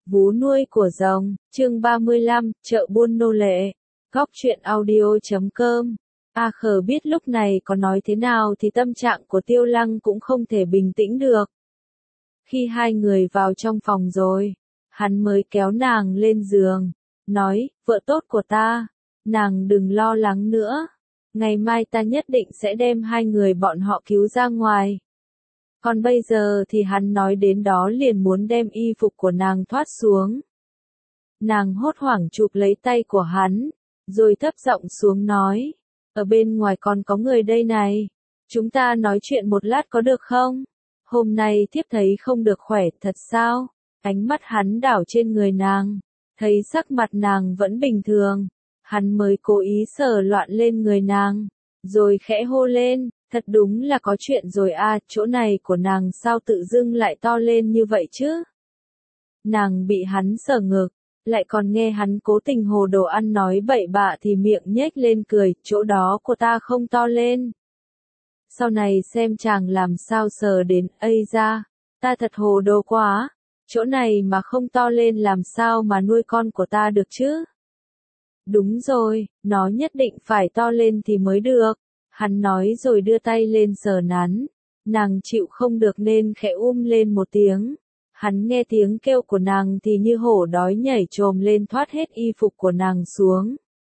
Vú nuôi của rồng, chương 35, chợ buôn nô lệ. Góc truyện audio.com. A Khờ biết lúc này có nói thế nào thì tâm trạng của Tiêu Lăng cũng không thể bình tĩnh được. Khi hai người vào trong phòng rồi, hắn mới kéo nàng lên giường, nói, vợ tốt của ta, nàng đừng lo lắng nữa, ngày mai ta nhất định sẽ đem hai người bọn họ cứu ra ngoài. Còn bây giờ thì hắn nói đến đó liền muốn đem y phục của nàng thoát xuống. Nàng hốt hoảng chụp lấy tay của hắn, rồi thấp giọng xuống nói, ở bên ngoài còn có người đây này, chúng ta nói chuyện một lát có được không? Hôm nay thiếp thấy không được khỏe thật sao? Ánh mắt hắn đảo trên người nàng, thấy sắc mặt nàng vẫn bình thường, hắn mới cố ý sờ loạn lên người nàng, rồi khẽ hô lên, thật đúng là có chuyện rồi à, chỗ này của nàng sao tự dưng lại to lên như vậy chứ? Nàng bị hắn sờ ngực, lại còn nghe hắn cố tình hồ đồ ăn nói bậy bạ thì miệng nhếch lên cười, chỗ đó của ta không to lên. Sau này xem chàng làm sao sờ đến, ây ra, ta thật hồ đồ quá, chỗ này mà không to lên làm sao mà nuôi con của ta được chứ? Đúng rồi, nó nhất định phải to lên thì mới được. Hắn nói rồi đưa tay lên sờ nắn, nàng chịu không được nên khẽ lên một tiếng. Hắn nghe tiếng kêu của nàng thì như hổ đói nhảy chồm lên thoát hết y phục của nàng xuống.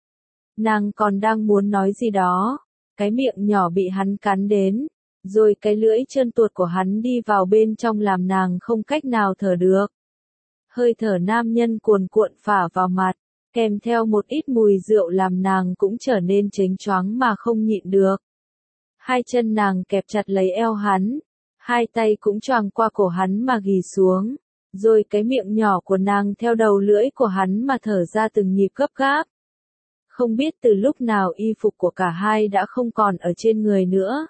Nàng còn đang muốn nói gì đó, cái miệng nhỏ bị hắn cắn đến, rồi cái lưỡi trơn tuột của hắn đi vào bên trong làm nàng không cách nào thở được. Hơi thở nam nhân cuồn cuộn phả vào mặt, kèm theo một ít mùi rượu làm nàng cũng trở nên chếnh choáng mà không nhịn được. Hai chân nàng kẹp chặt lấy eo hắn, hai tay cũng choàng qua cổ hắn mà ghì xuống, rồi cái miệng nhỏ của nàng theo đầu lưỡi của hắn mà thở ra từng nhịp gấp gáp. Không biết từ lúc nào y phục của cả hai đã không còn ở trên người nữa.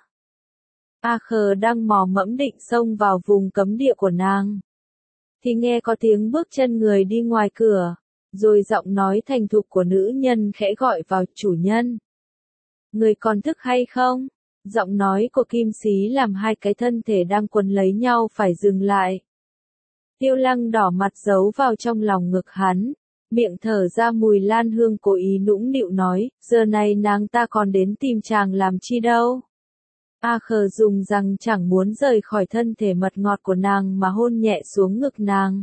A Khờ đang mò mẫm định xông vào vùng cấm địa của nàng, thì nghe có tiếng bước chân người đi ngoài cửa. Rồi giọng nói thành thục của nữ nhân khẽ gọi vào, chủ nhân. Người còn thức hay không? Giọng nói của Kim Xí làm hai cái thân thể đang quấn lấy nhau phải dừng lại. Tiêu Lăng đỏ mặt giấu vào trong lòng ngực hắn, miệng thở ra mùi lan hương cố ý nũng nịu nói, giờ này nàng ta còn đến tìm chàng làm chi đâu. A Khờ dùng rằng chẳng muốn rời khỏi thân thể mật ngọt của nàng mà hôn nhẹ xuống ngực nàng.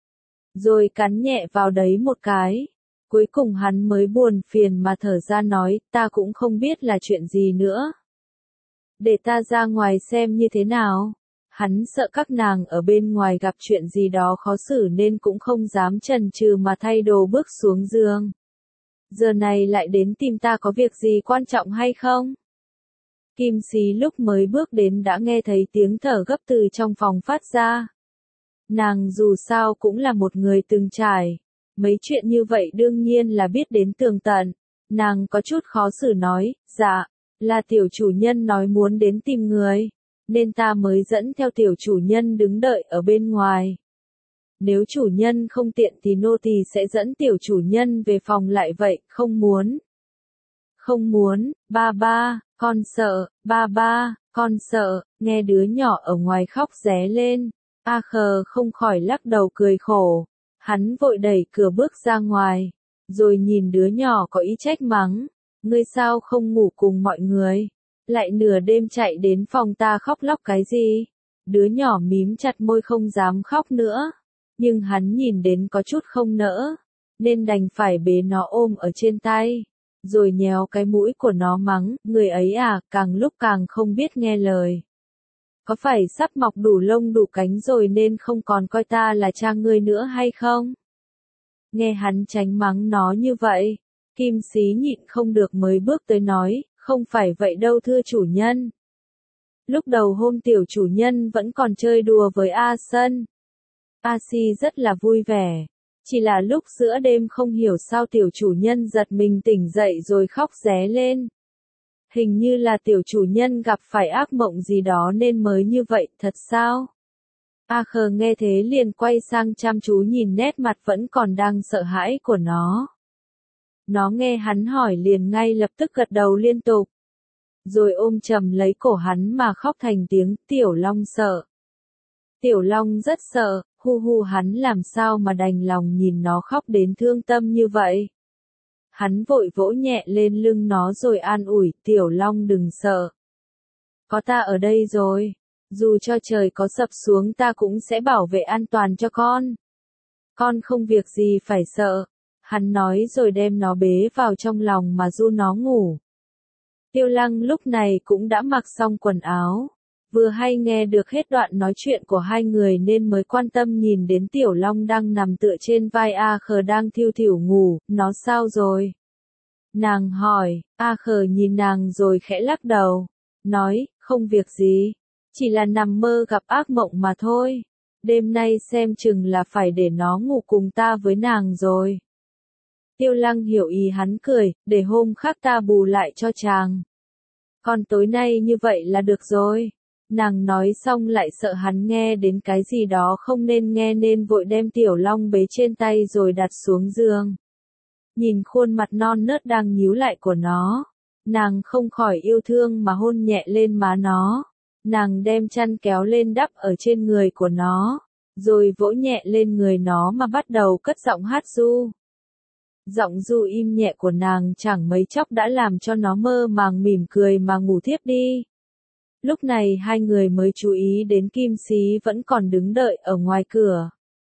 Rồi cắn nhẹ vào đấy một cái. Cuối cùng hắn mới buồn phiền mà thở ra nói, ta cũng không biết là chuyện gì nữa. Để ta ra ngoài xem như thế nào. Hắn sợ các nàng ở bên ngoài gặp chuyện gì đó khó xử nên cũng không dám chần chừ mà thay đồ bước xuống giường. Giờ này lại đến tìm ta có việc gì quan trọng hay không? Kim Xí lúc mới bước đến đã nghe thấy tiếng thở gấp từ trong phòng phát ra. Nàng dù sao cũng là một người từng trải, mấy chuyện như vậy đương nhiên là biết đến tường tận. Nàng có chút khó xử nói, dạ, là tiểu chủ nhân nói muốn đến tìm người, nên ta mới dẫn theo tiểu chủ nhân đứng đợi ở bên ngoài. Nếu chủ nhân không tiện thì nô tỳ sẽ dẫn tiểu chủ nhân về phòng lại vậy, không muốn. Không muốn, ba ba, con sợ, ba ba, con sợ, nghe đứa nhỏ ở ngoài khóc ré lên. A Khờ không khỏi lắc đầu cười khổ, hắn vội đẩy cửa bước ra ngoài, rồi nhìn đứa nhỏ có ý trách mắng, ngươi sao không ngủ cùng mọi người, lại nửa đêm chạy đến phòng ta khóc lóc cái gì? Đứa nhỏ mím chặt môi không dám khóc nữa, nhưng hắn nhìn đến có chút không nỡ, nên đành phải bế nó ôm ở trên tay, rồi nhéo cái mũi của nó mắng, người ấy à, càng lúc càng không biết nghe lời. Có phải sắp mọc đủ lông đủ cánh rồi nên không còn coi ta là cha ngươi nữa hay không? Nghe hắn tránh mắng nó như vậy, Kim Xí nhịn không được mới bước tới nói, không phải vậy đâu thưa chủ nhân. Lúc đầu hôm tiểu chủ nhân vẫn còn chơi đùa với A Sân. A Si rất là vui vẻ, chỉ là lúc giữa đêm không hiểu sao tiểu chủ nhân giật mình tỉnh dậy rồi khóc ré lên. Hình như là tiểu chủ nhân gặp phải ác mộng gì đó nên mới như vậy, thật sao? A Khờ nghe thế liền quay sang chăm chú nhìn nét mặt vẫn còn đang sợ hãi của nó. Nó nghe hắn hỏi liền ngay lập tức gật đầu liên tục. Rồi ôm chầm lấy cổ hắn mà khóc thành tiếng, Tiểu Long sợ. Tiểu Long rất sợ, Hu hu, hắn làm sao mà đành lòng nhìn nó khóc đến thương tâm như vậy. Hắn vội vỗ nhẹ lên lưng nó rồi an ủi, Tiểu Long đừng sợ. Có ta ở đây rồi, dù cho trời có sập xuống ta cũng sẽ bảo vệ an toàn cho con. Con không việc gì phải sợ. Hắn nói rồi đem nó bế vào trong lòng mà du nó ngủ. Tiêu Lăng lúc này cũng đã mặc xong quần áo. Vừa hay nghe được hết đoạn nói chuyện của hai người nên mới quan tâm nhìn đến Tiểu Long đang nằm tựa trên vai A Khờ đang thiu thiểu ngủ, nó sao rồi? Nàng hỏi, A Khờ nhìn nàng rồi khẽ lắc đầu, nói, không việc gì, chỉ là nằm mơ gặp ác mộng mà thôi. Đêm nay xem chừng là phải để nó ngủ cùng ta với nàng rồi. Tiêu Lăng hiểu ý hắn cười, để hôm khác ta bù lại cho chàng. Còn tối nay như vậy là được rồi. Nàng nói xong lại sợ hắn nghe đến cái gì đó không nên nghe nên vội đem Tiểu Long bế trên tay rồi đặt xuống giường. Nhìn khuôn mặt non nớt đang nhíu lại của nó, nàng không khỏi yêu thương mà hôn nhẹ lên má nó. Nàng đem chăn kéo lên đắp ở trên người của nó, rồi vỗ nhẹ lên người nó mà bắt đầu cất giọng hát ru. Giọng ru im nhẹ của nàng chẳng mấy chốc đã làm cho nó mơ màng mỉm cười mà ngủ thiếp đi. Lúc này hai người mới chú ý đến Kim Xí vẫn còn đứng đợi ở ngoài cửa.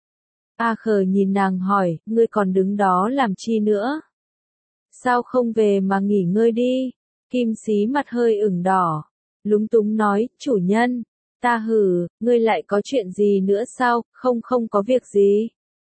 A Khờ nhìn nàng hỏi, ngươi còn đứng đó làm chi nữa? Sao không về mà nghỉ ngơi đi? Kim Xí mặt hơi ửng đỏ, lúng túng nói, chủ nhân, ta hử, ngươi lại có chuyện gì nữa sao? Không có việc gì.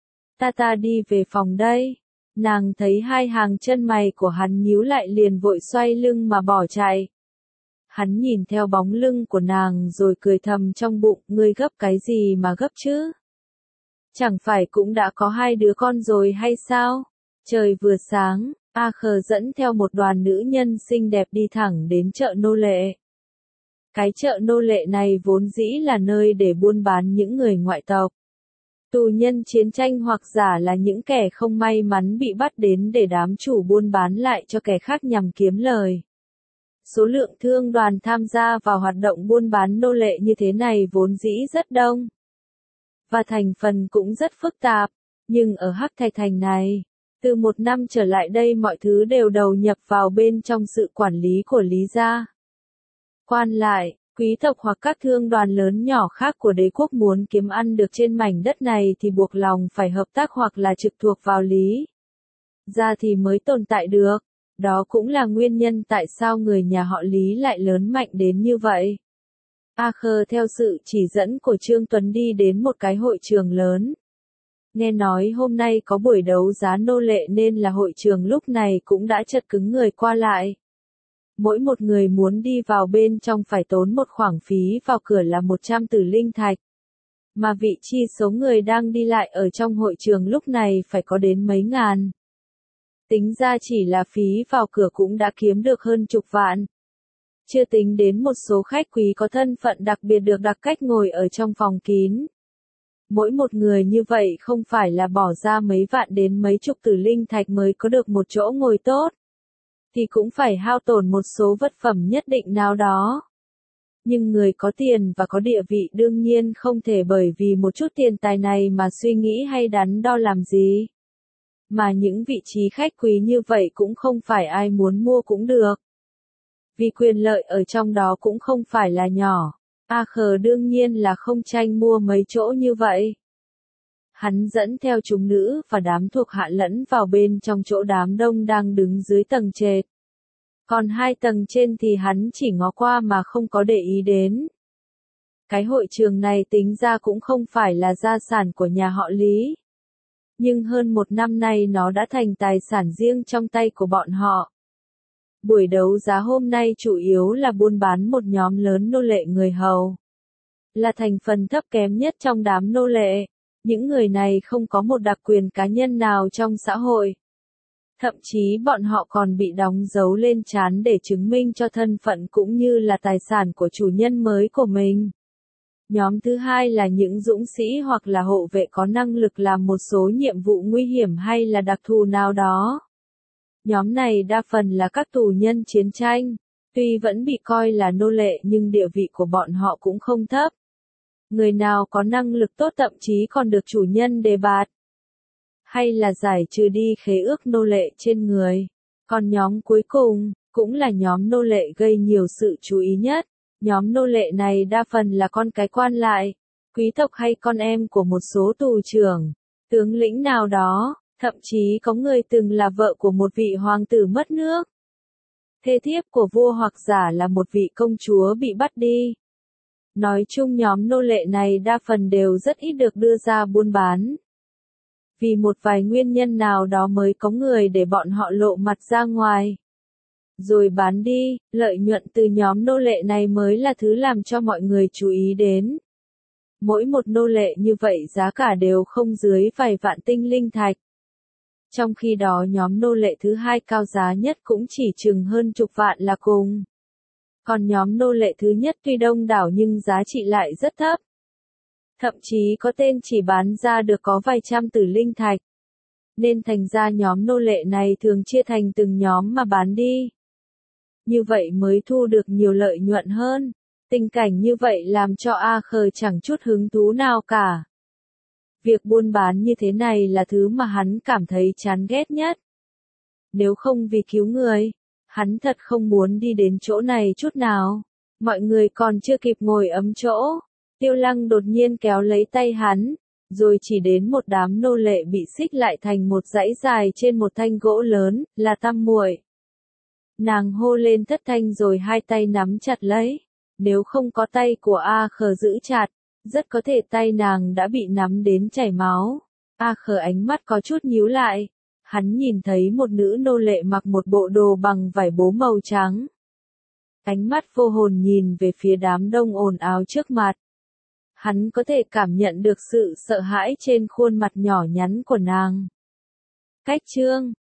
Ta đi về phòng đây. Nàng thấy hai hàng chân mày của hắn nhíu lại liền vội xoay lưng mà bỏ chạy. Hắn nhìn theo bóng lưng của nàng rồi cười thầm trong bụng, ngươi gấp cái gì mà gấp chứ? Chẳng phải cũng đã có hai đứa con rồi hay sao? Trời vừa sáng, A Khờ dẫn theo một đoàn nữ nhân xinh đẹp đi thẳng đến chợ nô lệ. Cái chợ nô lệ này vốn dĩ là nơi để buôn bán những người ngoại tộc, tù nhân chiến tranh hoặc giả là những kẻ không may mắn bị bắt đến để đám chủ buôn bán lại cho kẻ khác nhằm kiếm lời. Số lượng thương đoàn tham gia vào hoạt động buôn bán nô lệ như thế này vốn dĩ rất đông, và thành phần cũng rất phức tạp, nhưng ở Hắc Thạch Thành này, từ một năm trở lại đây mọi thứ đều đầu nhập vào bên trong sự quản lý của Lý gia. Quan lại, quý tộc hoặc các thương đoàn lớn nhỏ khác của đế quốc muốn kiếm ăn được trên mảnh đất này thì buộc lòng phải hợp tác hoặc là trực thuộc vào Lý gia thì mới tồn tại được. Đó cũng là nguyên nhân tại sao người nhà họ Lý lại lớn mạnh đến như vậy. A Khờ theo sự chỉ dẫn của Trương Tuấn đi đến một cái hội trường lớn. Nghe nói hôm nay có buổi đấu giá nô lệ nên là hội trường lúc này cũng đã chật cứng người qua lại. Mỗi một người muốn đi vào bên trong phải tốn một khoản phí vào cửa là 100 tử linh thạch. Mà vị chi số người đang đi lại ở trong hội trường lúc này phải có đến mấy ngàn. Tính ra chỉ là phí vào cửa cũng đã kiếm được hơn chục vạn. Chưa tính đến một số khách quý có thân phận đặc biệt được đặc cách ngồi ở trong phòng kín. Mỗi một người như vậy không phải là bỏ ra mấy vạn đến mấy chục tử linh thạch mới có được một chỗ ngồi tốt, thì cũng phải hao tổn một số vật phẩm nhất định nào đó. Nhưng người có tiền và có địa vị đương nhiên không thể bởi vì một chút tiền tài này mà suy nghĩ hay đắn đo làm gì. Mà những vị trí khách quý như vậy cũng không phải ai muốn mua cũng được. Vì quyền lợi ở trong đó cũng không phải là nhỏ. A Khờ đương nhiên là không tranh mua mấy chỗ như vậy. Hắn dẫn theo chúng nữ và đám thuộc hạ lẫn vào bên trong chỗ đám đông đang đứng dưới tầng trệt. Còn hai tầng trên thì hắn chỉ ngó qua mà không có để ý đến. Cái hội trường này tính ra cũng không phải là gia sản của nhà họ Lý. Nhưng hơn một năm nay nó đã thành tài sản riêng trong tay của bọn họ. Buổi đấu giá hôm nay chủ yếu là buôn bán một nhóm lớn nô lệ người hầu. Là thành phần thấp kém nhất trong đám nô lệ. Những người này không có một đặc quyền cá nhân nào trong xã hội. Thậm chí bọn họ còn bị đóng dấu lên trán để chứng minh cho thân phận cũng như là tài sản của chủ nhân mới của mình. Nhóm thứ hai là những dũng sĩ hoặc là hộ vệ có năng lực làm một số nhiệm vụ nguy hiểm hay là đặc thù nào đó. Nhóm này đa phần là các tù nhân chiến tranh, tuy vẫn bị coi là nô lệ nhưng địa vị của bọn họ cũng không thấp. Người nào có năng lực tốt thậm chí còn được chủ nhân đề bạt. Hay là giải trừ đi khế ước nô lệ trên người. Còn nhóm cuối cùng, cũng là nhóm nô lệ gây nhiều sự chú ý nhất. Nhóm nô lệ này đa phần là con cái quan lại, quý tộc hay con em của một số tù trưởng, tướng lĩnh nào đó, thậm chí có người từng là vợ của một vị hoàng tử mất nước. Thê thiếp của vua hoặc giả là một vị công chúa bị bắt đi. Nói chung nhóm nô lệ này đa phần đều rất ít được đưa ra buôn bán. Vì một vài nguyên nhân nào đó mới có người để bọn họ lộ mặt ra ngoài. Rồi bán đi, lợi nhuận từ nhóm nô lệ này mới là thứ làm cho mọi người chú ý đến. Mỗi một nô lệ như vậy giá cả đều không dưới vài vạn tinh linh thạch. Trong khi đó nhóm nô lệ thứ hai cao giá nhất cũng chỉ chừng hơn chục vạn là cùng. Còn nhóm nô lệ thứ nhất tuy đông đảo nhưng giá trị lại rất thấp. Thậm chí có tên chỉ bán ra được có vài trăm tử linh thạch. Nên thành ra nhóm nô lệ này thường chia thành từng nhóm mà bán đi. Như vậy mới thu được nhiều lợi nhuận hơn. Tình cảnh như vậy làm cho A Khờ chẳng chút hứng thú nào cả. Việc buôn bán như thế này là thứ mà hắn cảm thấy chán ghét nhất. Nếu không vì cứu người, hắn thật không muốn đi đến chỗ này chút nào. Mọi người còn chưa kịp ngồi ấm chỗ, Tiêu Lăng đột nhiên kéo lấy tay hắn, rồi chỉ đến một đám nô lệ bị xích lại thành một dãy dài trên một thanh gỗ lớn, là Tam muội. Nàng hô lên thất thanh rồi hai tay nắm chặt lấy. Nếu không có tay của A Khờ giữ chặt, rất có thể tay nàng đã bị nắm đến chảy máu. A Khờ ánh mắt có chút nhíu lại. Hắn nhìn thấy một nữ nô lệ mặc một bộ đồ bằng vải bố màu trắng. Ánh mắt vô hồn nhìn về phía đám đông ồn ào trước mặt. Hắn có thể cảm nhận được sự sợ hãi trên khuôn mặt nhỏ nhắn của nàng. Cách chương